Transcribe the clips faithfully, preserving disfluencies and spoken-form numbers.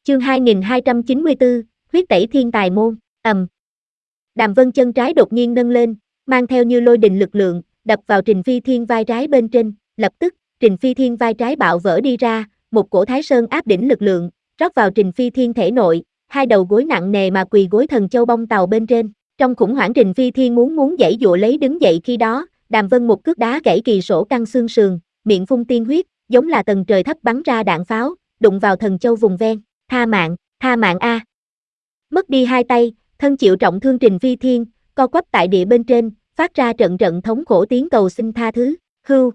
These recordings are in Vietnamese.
Chương hai nghìn hai trăm chín mươi tư, huyết tẩy thiên tài môn, ầm. Đàm Vân chân trái đột nhiên nâng lên, mang theo như lôi đình lực lượng, đập vào Trình Phi Thiên vai trái bên trên, lập tức, Trình Phi Thiên vai trái bạo vỡ đi ra, một cổ Thái Sơn áp đỉnh lực lượng, rót vào Trình Phi Thiên thể nội, hai đầu gối nặng nề mà quỳ gối thần châu bông tàu bên trên. Trong khủng hoảng Trình Phi Thiên muốn muốn giãy dụa lấy đứng dậy khi đó, Đàm Vân một cước đá gãy kỳ sổ căng xương sườn, miệng phun tiên huyết, giống là tầng trời thấp bắn ra đạn pháo, đụng vào thần châu vùng ven. Tha mạng, tha mạng a. Mất đi hai tay, thân chịu trọng thương Trình Phi Thiên, co quắp tại địa bên trên, phát ra trận trận thống khổ tiếng cầu xin tha thứ. Hưu.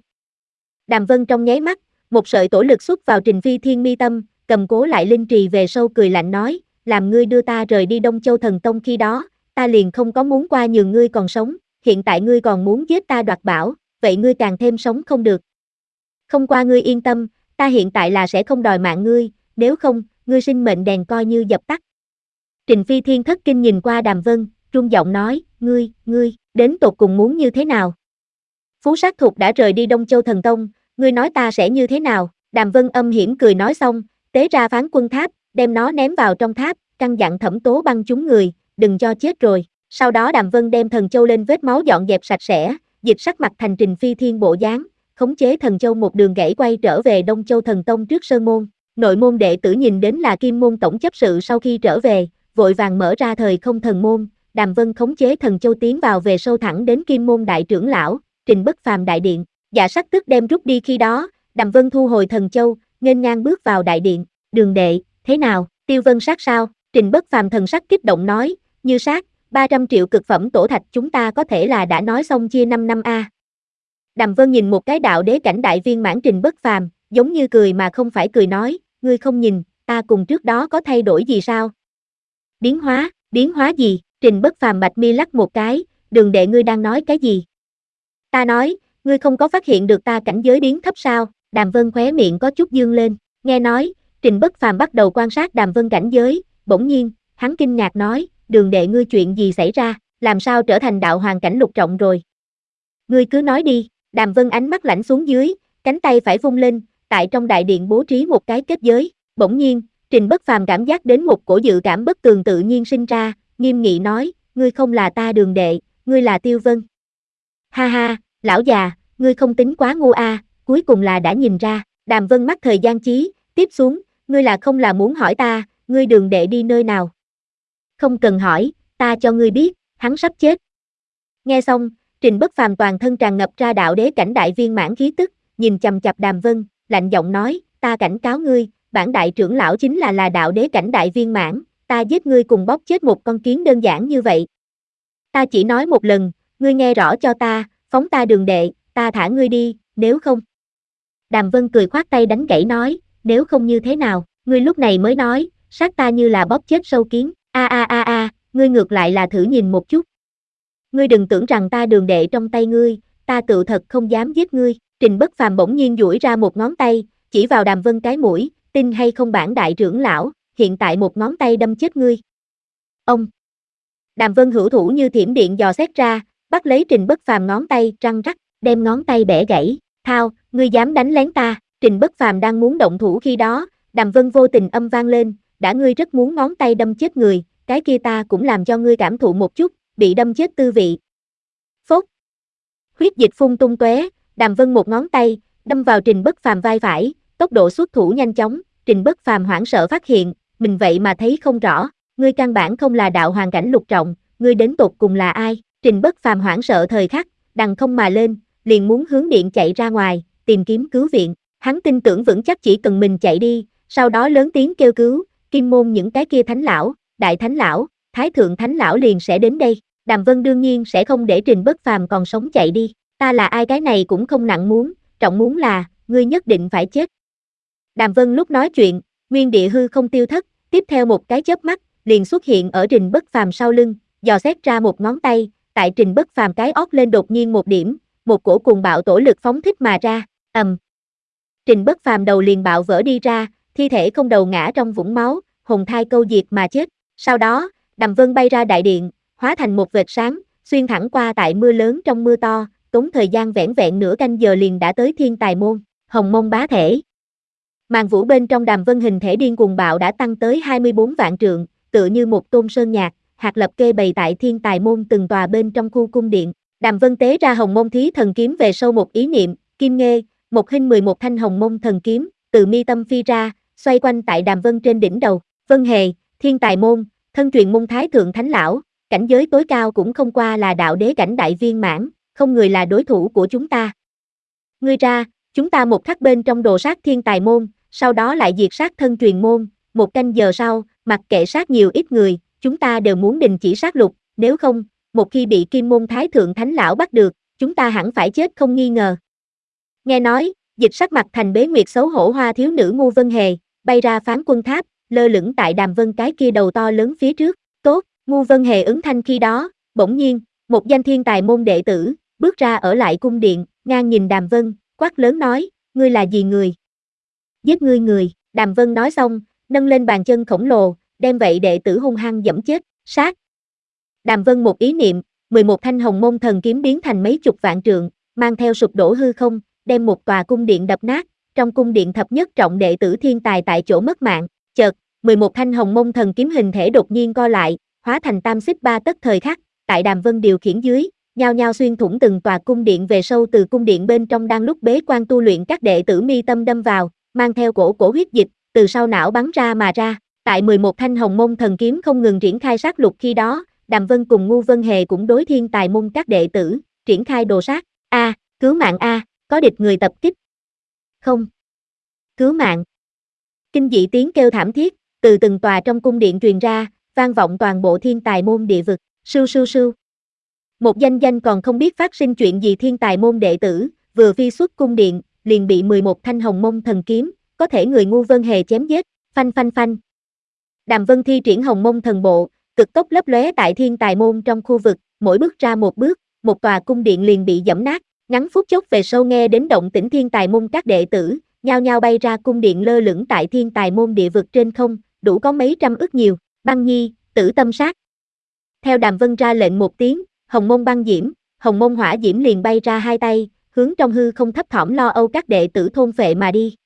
Đàm Vân trong nháy mắt, một sợi tổ lực xuất vào Trình Phi Thiên mi tâm, cầm cố lại linh trì về sâu cười lạnh nói, làm ngươi đưa ta rời đi Đông Châu Thần Tông khi đó, ta liền không có muốn qua nhường ngươi còn sống, hiện tại ngươi còn muốn giết ta đoạt bảo, vậy ngươi càng thêm sống không được. Không qua ngươi yên tâm, ta hiện tại là sẽ không đòi mạng ngươi, nếu không, ngươi sinh mệnh đèn coi như dập tắt. Trình Phi Thiên thất kinh nhìn qua Đàm Vân, run giọng nói, ngươi, ngươi, đến tột cùng muốn như thế nào? Phú Sát Thục đã rời đi Đông Châu Thần Tông, ngươi nói ta sẽ như thế nào? Đàm Vân âm hiểm cười nói xong, tế ra phán quân tháp, đem nó ném vào trong tháp, căn dặn Thẩm Tố Băng chúng người, đừng cho chết rồi. Sau đó Đàm Vân đem thần châu lên vết máu dọn dẹp sạch sẽ, dịch sắc mặt thành Trình Phi Thiên bộ dáng, khống chế thần châu một đường gãy quay trở về Đông Châu Thần Tông trước sơn môn. Nội môn đệ tử nhìn đến là Kim môn tổng chấp sự sau khi trở về, vội vàng mở ra thời không thần môn, Đàm Vân khống chế thần châu tiến vào về sâu thẳng đến Kim môn đại trưởng lão, Trình Bất Phàm đại điện. Dạ sắc tức đem rút đi khi đó, Đàm Vân thu hồi thần châu, nghênh ngang bước vào đại điện. Đường đệ, thế nào, Tiêu Vân sát sao? Trình Bất Phàm thần sắc kích động nói, như sát, ba trăm triệu cực phẩm tổ thạch chúng ta có thể là đã nói xong chia năm năm a. Đàm Vân nhìn một cái đạo đế cảnh đại viên mãn Trình Bất Phàm, giống như cười mà không phải cười nói, ngươi không nhìn, ta cùng trước đó có thay đổi gì sao? Biến hóa, biến hóa gì? Trình Bất Phàm bạch mi lắc một cái, đường đệ ngươi đang nói cái gì? Ta nói, ngươi không có phát hiện được ta cảnh giới biến thấp sao? Đàm Vân khóe miệng có chút dương lên, nghe nói, Trình Bất Phàm bắt đầu quan sát Đàm Vân cảnh giới, bỗng nhiên, hắn kinh ngạc nói, đường đệ ngươi chuyện gì xảy ra, làm sao trở thành đạo hoàng cảnh lục trọng rồi? Ngươi cứ nói đi. Đàm Vân ánh mắt lạnh xuống dưới, cánh tay phải vung lên, tại trong đại điện bố trí một cái kết giới, bỗng nhiên, Trình Bất Phàm cảm giác đến một cổ dự cảm bất tường tự nhiên sinh ra, nghiêm nghị nói, ngươi không là ta đường đệ, ngươi là Tiêu Vân. Ha ha, lão già, ngươi không tính quá ngu a, cuối cùng là đã nhìn ra. Đàm Vân mắt thời gian chí, tiếp xuống, ngươi là không là muốn hỏi ta, ngươi đường đệ đi nơi nào? Không cần hỏi, ta cho ngươi biết, hắn sắp chết. Nghe xong, Trình Bất Phàm toàn thân tràn ngập ra đạo đế cảnh đại viên mãn khí tức, nhìn chằm chằm Đàm Vân, lạnh giọng nói, ta cảnh cáo ngươi, bản đại trưởng lão chính là là đạo đế cảnh đại viên mãn, ta giết ngươi cùng bóp chết một con kiến đơn giản như vậy. Ta chỉ nói một lần, ngươi nghe rõ cho ta, phóng ta đường đệ, ta thả ngươi đi, nếu không. Đàm Vân cười khoát tay đánh gãy nói, nếu không như thế nào, ngươi lúc này mới nói, sát ta như là bóp chết sâu kiến, a a a a, ngươi ngược lại là thử nhìn một chút. Ngươi đừng tưởng rằng ta đường đệ trong tay ngươi, ta tự thật không dám giết ngươi. Trình Bất Phàm bỗng nhiên duỗi ra một ngón tay, chỉ vào Đàm Vân cái mũi, tin hay không bản đại trưởng lão, hiện tại một ngón tay đâm chết ngươi. Ông. Đàm Vân hữu thủ như thiểm điện dò xét ra, bắt lấy Trình Bất Phàm ngón tay, răng rắc, đem ngón tay bẻ gãy. Thao, ngươi dám đánh lén ta? Trình Bất Phàm đang muốn động thủ khi đó, Đàm Vân vô tình âm vang lên, đã ngươi rất muốn ngón tay đâm chết người, cái kia ta cũng làm cho ngươi cảm thụ một chút, bị đâm chết tư vị. Phốt. Huyết dịch phun tung tóe, Đàm Vân một ngón tay, đâm vào Trình Bất Phàm vai phải, tốc độ xuất thủ nhanh chóng, Trình Bất Phàm hoảng sợ phát hiện, mình vậy mà thấy không rõ, ngươi căn bản không là đạo hoàng cảnh lục trọng, ngươi đến tột cùng là ai? Trình Bất Phàm hoảng sợ thời khắc, đằng không mà lên, liền muốn hướng điện chạy ra ngoài, tìm kiếm cứu viện, hắn tin tưởng vững chắc chỉ cần mình chạy đi, sau đó lớn tiếng kêu cứu, Kim môn những cái kia thánh lão, đại thánh lão, thái thượng thánh lão liền sẽ đến đây. Đàm Vân đương nhiên sẽ không để Trình Bất Phàm còn sống chạy đi, ta là ai cái này cũng không nặng muốn, trọng muốn là, ngươi nhất định phải chết. Đàm Vân lúc nói chuyện, nguyên địa hư không tiêu thất, tiếp theo một cái chớp mắt, liền xuất hiện ở Trình Bất Phàm sau lưng, dò xét ra một ngón tay, tại Trình Bất Phàm cái ót lên đột nhiên một điểm, một cổ cuồng bạo tổ lực phóng thích mà ra, ầm. Trình Bất Phàm đầu liền bạo vỡ đi ra, thi thể không đầu ngã trong vũng máu, hồn thai câu diệt mà chết. Sau đó, Đàm Vân bay ra đại điện, hóa thành một vệt sáng, xuyên thẳng qua tại mưa lớn trong mưa to, tốn thời gian vẻn vẹn nửa canh giờ liền đã tới thiên tài môn, Hồng Mông bá thể. Màn vũ bên trong Đàm Vân hình thể điên cuồng bạo đã tăng tới hai mươi bốn vạn trượng, tựa như một tôn sơn nhạc, hạt lập kê bày tại thiên tài môn từng tòa bên trong khu cung điện. Đàm Vân tế ra hồng môn thí thần kiếm về sâu một ý niệm, kim nghê, một hình mười một thanh hồng môn thần kiếm, từ mi tâm phi ra, xoay quanh tại Đàm Vân trên đỉnh đầu. Vân Hề, thiên tài môn, thân truyền môn thái thượng thánh lão, cảnh giới tối cao cũng không qua là đạo đế cảnh đại viên mãn, không người là đối thủ của chúng ta. Ngươi ra, chúng ta một khắc bên trong đồ sát thiên tài môn, sau đó lại diệt sát thân truyền môn, một canh giờ sau, mặc kệ sát nhiều ít người, chúng ta đều muốn đình chỉ sát lục, nếu không, một khi bị kim môn thái thượng thánh lão bắt được, chúng ta hẳn phải chết không nghi ngờ. Nghe nói, dịch sắc mặt thành bế nguyệt xấu hổ hoa thiếu nữ Ngu Vân Hề, bay ra phán quân tháp, lơ lửng tại Đàm Vân cái kia đầu to lớn phía trước. Tốt, Ngu Vân Hề ứng thanh khi đó, bỗng nhiên, một danh thiên tài môn đệ tử, bước ra ở lại cung điện, ngang nhìn Đàm Vân, quát lớn nói, ngươi là gì người? Giết ngươi người, Đàm Vân nói xong, nâng lên bàn chân khổng lồ, đem vậy đệ tử hung hăng giẫm chết, sát. Đàm Vân một ý niệm, mười một thanh hồng môn thần kiếm biến thành mấy chục vạn trượng, mang theo sụp đổ hư không, đem một tòa cung điện đập nát, trong cung điện thập nhất trọng đệ tử thiên tài tại chỗ mất mạng, chợt, mười một thanh hồng môn thần kiếm hình thể đột nhiên co lại, hóa thành tam xích ba tấc thời khắc, tại Đàm Vân điều khiển dưới, nhao nhao xuyên thủng từng tòa cung điện về sâu từ cung điện bên trong đang lúc bế quan tu luyện các đệ tử mi tâm đâm vào, mang theo cổ cổ huyết dịch, từ sau não bắn ra mà ra, tại mười một thanh hồng môn thần kiếm không ngừng triển khai sát lục khi đó, Đàm Vân cùng Ngu Vân Hề cũng đối thiên tài môn các đệ tử, triển khai đồ sát, a, cứu mạng a, có địch người tập kích. Không. Cứu mạng. Kinh dị tiếng kêu thảm thiết, từ từng tòa trong cung điện truyền ra, vang vọng toàn bộ thiên tài môn địa vực, sưu sưu sưu. Một danh danh còn không biết phát sinh chuyện gì thiên tài môn đệ tử, vừa phi xuất cung điện, liền bị mười một thanh hồng môn thần kiếm, có thể người Ngu Vân Hề chém giết, phanh phanh phanh. Đàm Vân thi triển hồng môn thần bộ, cực tốc lấp lóe tại thiên tài môn trong khu vực, mỗi bước ra một bước, một tòa cung điện liền bị giẫm nát, ngắn phút chốc về sau nghe đến động tĩnh thiên tài môn các đệ tử, nhao nhao bay ra cung điện lơ lửng tại thiên tài môn địa vực trên không, đủ có mấy trăm ức nhiều, băng nhi, tử tâm sát. Theo Đàm Vân ra lệnh một tiếng, hồng môn băng diễm, hồng môn hỏa diễm liền bay ra hai tay, hướng trong hư không thấp thỏm lo âu các đệ tử thôn phệ mà đi.